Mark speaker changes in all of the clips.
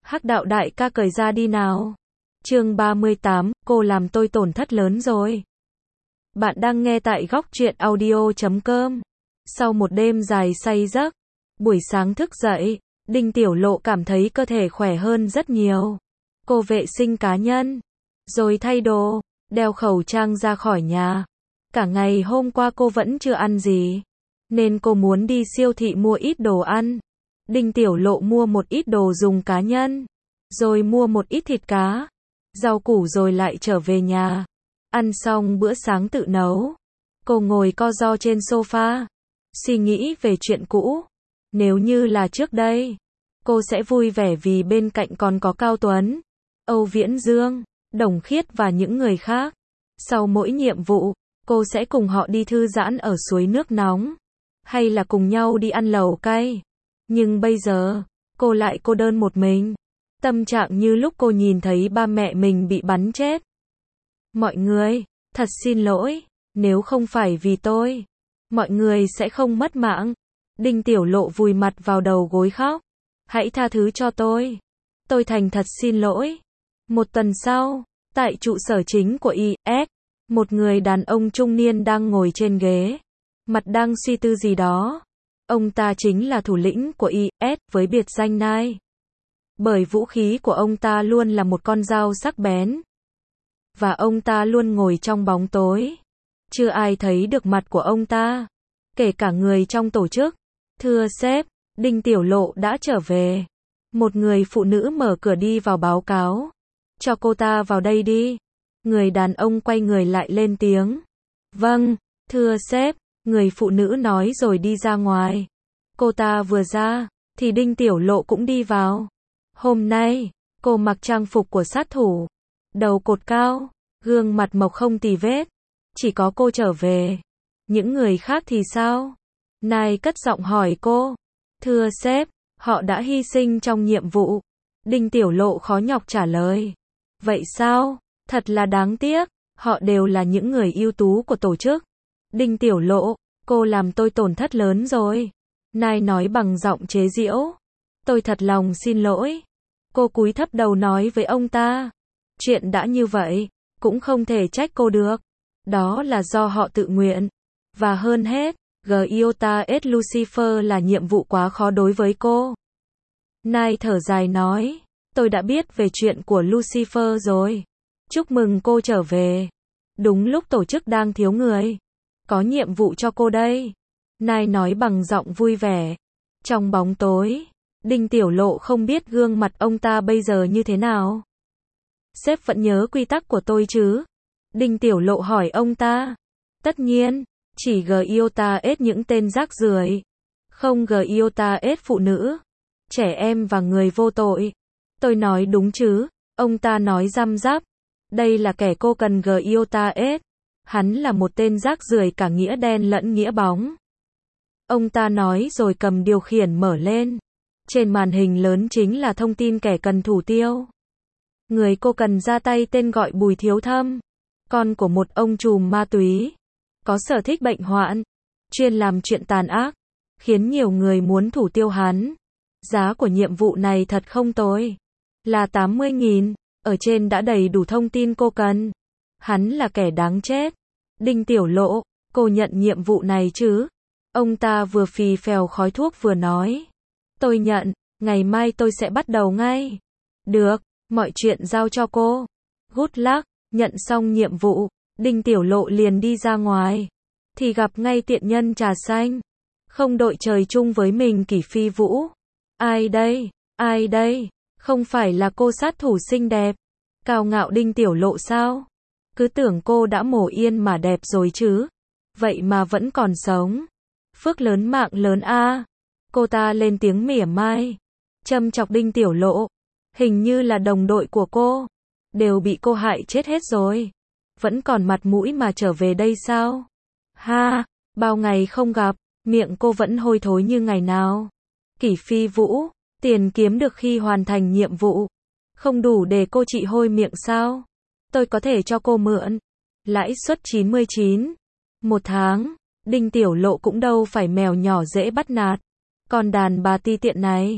Speaker 1: Hắc đạo đại ca cởi ra đi nào. Chương 38, cô làm tôi tổn thất lớn rồi. Bạn đang nghe tại góc truyện audio.com. Sau một đêm dài say giấc, buổi sáng thức dậy, Đinh Tiểu Lộ cảm thấy cơ thể khỏe hơn rất nhiều. Cô vệ sinh cá nhân, rồi thay đồ, đeo khẩu trang ra khỏi nhà. Cả ngày hôm qua cô vẫn chưa ăn gì, nên cô muốn đi siêu thị mua ít đồ ăn. Đinh Tiểu Lộ mua một ít đồ dùng cá nhân, rồi mua một ít thịt cá, rau củ rồi lại trở về nhà. Ăn xong bữa sáng tự nấu, cô ngồi co ro trên sofa, suy nghĩ về chuyện cũ. Nếu như là trước đây, cô sẽ vui vẻ vì bên cạnh còn có Cao Tuấn, Âu Viễn Dương, Đồng Khiết và những người khác. Sau mỗi nhiệm vụ, cô sẽ cùng họ đi thư giãn ở suối nước nóng, hay là cùng nhau đi ăn lẩu cay. Nhưng bây giờ, cô lại cô đơn một mình. Tâm trạng như lúc cô nhìn thấy ba mẹ mình bị bắn chết. Mọi người, thật xin lỗi, nếu không phải vì tôi, mọi người sẽ không mất mạng. Đinh Tiểu Lộ vùi mặt vào đầu gối khóc. Hãy tha thứ cho tôi thành thật xin lỗi. Một tuần sau, tại trụ sở chính của IS, một người đàn ông trung niên đang ngồi trên ghế, mặt đang suy tư gì đó. Ông ta chính là thủ lĩnh của IS với biệt danh Nai. Bởi vũ khí của ông ta luôn là một con dao sắc bén. Và ông ta luôn ngồi trong bóng tối. Chưa ai thấy được mặt của ông ta, kể cả người trong tổ chức. Thưa sếp, Đinh Tiểu Lộ đã trở về. Một người phụ nữ mở cửa đi vào báo cáo. Cho cô ta vào đây đi. Người đàn ông quay người lại lên tiếng. Vâng, thưa sếp, người phụ nữ nói rồi đi ra ngoài. Cô ta vừa ra, thì Đinh Tiểu Lộ cũng đi vào. Hôm nay, cô mặc trang phục của sát thủ. Đầu cột cao, gương mặt mộc không tì vết. Chỉ có cô trở về. Những người khác thì sao? Nai cất giọng hỏi cô. Thưa sếp, họ đã hy sinh trong nhiệm vụ. Đinh Tiểu Lộ khó nhọc trả lời. Vậy sao? Thật là đáng tiếc. Họ đều là những người ưu tú của tổ chức. Đinh Tiểu Lộ, cô làm tôi tổn thất lớn rồi. Nai nói bằng giọng chế giễu. Tôi thật lòng xin lỗi. Cô cúi thấp đầu nói với ông ta. Chuyện đã như vậy, cũng không thể trách cô được. Đó là do họ tự nguyện. Và hơn hết, Giota S Lucifer là nhiệm vụ quá khó đối với cô. Nai thở dài nói. Tôi đã biết về chuyện của Lucifer rồi. Chúc mừng cô trở về. Đúng lúc tổ chức đang thiếu người. Có nhiệm vụ cho cô đây. Nai nói bằng giọng vui vẻ. Trong bóng tối, Đinh Tiểu Lộ không biết gương mặt ông ta bây giờ như thế nào. Sếp vẫn nhớ quy tắc của tôi chứ? Đinh Tiểu Lộ hỏi ông ta. Tất nhiên, chỉ Giota S những tên rác rưởi. Không Giota S phụ nữ, trẻ em và người vô tội. Tôi nói đúng chứ? Ông ta nói răm rắp. Đây là kẻ cô cần Giota S. Hắn là một tên rác rưởi cả nghĩa đen lẫn nghĩa bóng. Ông ta nói rồi cầm điều khiển mở lên. Trên màn hình lớn chính là thông tin kẻ cần thủ tiêu. Người cô cần ra tay tên gọi Bùi Thiếu Thâm. Con của một ông trùm ma túy. Có sở thích bệnh hoạn. Chuyên làm chuyện tàn ác. Khiến nhiều người muốn thủ tiêu hắn. Giá của nhiệm vụ này thật không tồi. Là 80.000. Ở trên đã đầy đủ thông tin cô cần. Hắn là kẻ đáng chết. Đinh Tiểu Lộ, cô nhận nhiệm vụ này chứ? Ông ta vừa phì phèo khói thuốc vừa nói. Tôi nhận, ngày mai tôi sẽ bắt đầu ngay. Được, mọi chuyện giao cho cô. Good luck, nhận xong nhiệm vụ, Đinh Tiểu Lộ liền đi ra ngoài. Thì gặp ngay tiện nhân trà xanh. Không đội trời chung với mình Kỷ Phi Vũ. Ai đây? Ai đây? Không phải là cô sát thủ xinh đẹp, cao ngạo Đinh Tiểu Lộ sao? Cứ tưởng cô đã mổ yên mà đẹp rồi chứ. Vậy mà vẫn còn sống. Phước lớn mạng lớn a. Cô ta lên tiếng mỉa mai. Châm chọc Đinh Tiểu Lộ. Hình như là đồng đội của cô. Đều bị cô hại chết hết rồi. Vẫn còn mặt mũi mà trở về đây sao? Ha, bao ngày không gặp, miệng cô vẫn hôi thối như ngày nào. Kỷ Phi Vũ, tiền kiếm được khi hoàn thành nhiệm vụ. Không đủ để cô trị hôi miệng sao? Tôi có thể cho cô mượn. Lãi suất 99. Một tháng. Đinh Tiểu Lộ cũng đâu phải mèo nhỏ dễ bắt nạt. Còn đàn bà ti tiện này.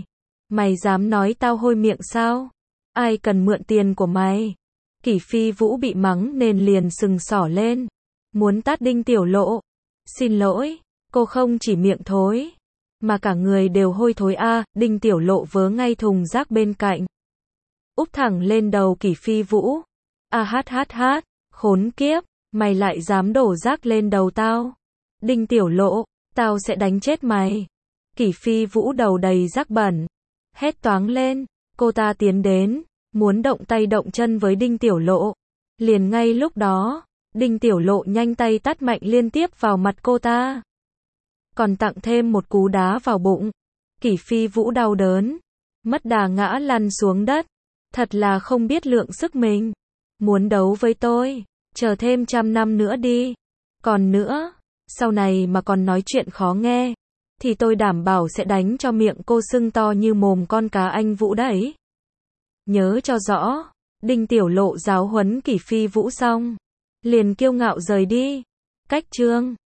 Speaker 1: Mày dám nói tao hôi miệng sao? Ai cần mượn tiền của mày? Kỷ Phi Vũ bị mắng nên liền sừng sỏ lên, muốn tát Đinh Tiểu Lộ. Xin lỗi, cô không chỉ miệng thối, mà cả người đều hôi thối a. Đinh Tiểu Lộ vớ ngay thùng rác bên cạnh, úp thẳng lên đầu Kỷ Phi Vũ. A hát hát hát, khốn kiếp, mày lại dám đổ rác lên đầu tao. Đinh Tiểu Lộ, tao sẽ đánh chết mày. Kỷ Phi Vũ đầu đầy rác bẩn, hét toáng lên, cô ta tiến đến, muốn động tay động chân với Đinh Tiểu Lộ. Liền ngay lúc đó, Đinh Tiểu Lộ nhanh tay tát mạnh liên tiếp vào mặt cô ta, còn tặng thêm một cú đá vào bụng. Kỷ Phi Vũ đau đớn, mất đà ngã lăn xuống đất, thật là không biết lượng sức mình. Muốn đấu với tôi, chờ thêm 100 năm nữa đi. Còn nữa, sau này mà còn nói chuyện khó nghe, thì tôi đảm bảo sẽ đánh cho miệng cô sưng to như mồm con cá anh Vũ đấy. Nhớ cho rõ. Đinh Tiểu Lộ giáo huấn Kỷ Phi Vũ xong, liền kiêu ngạo rời đi. Cách chương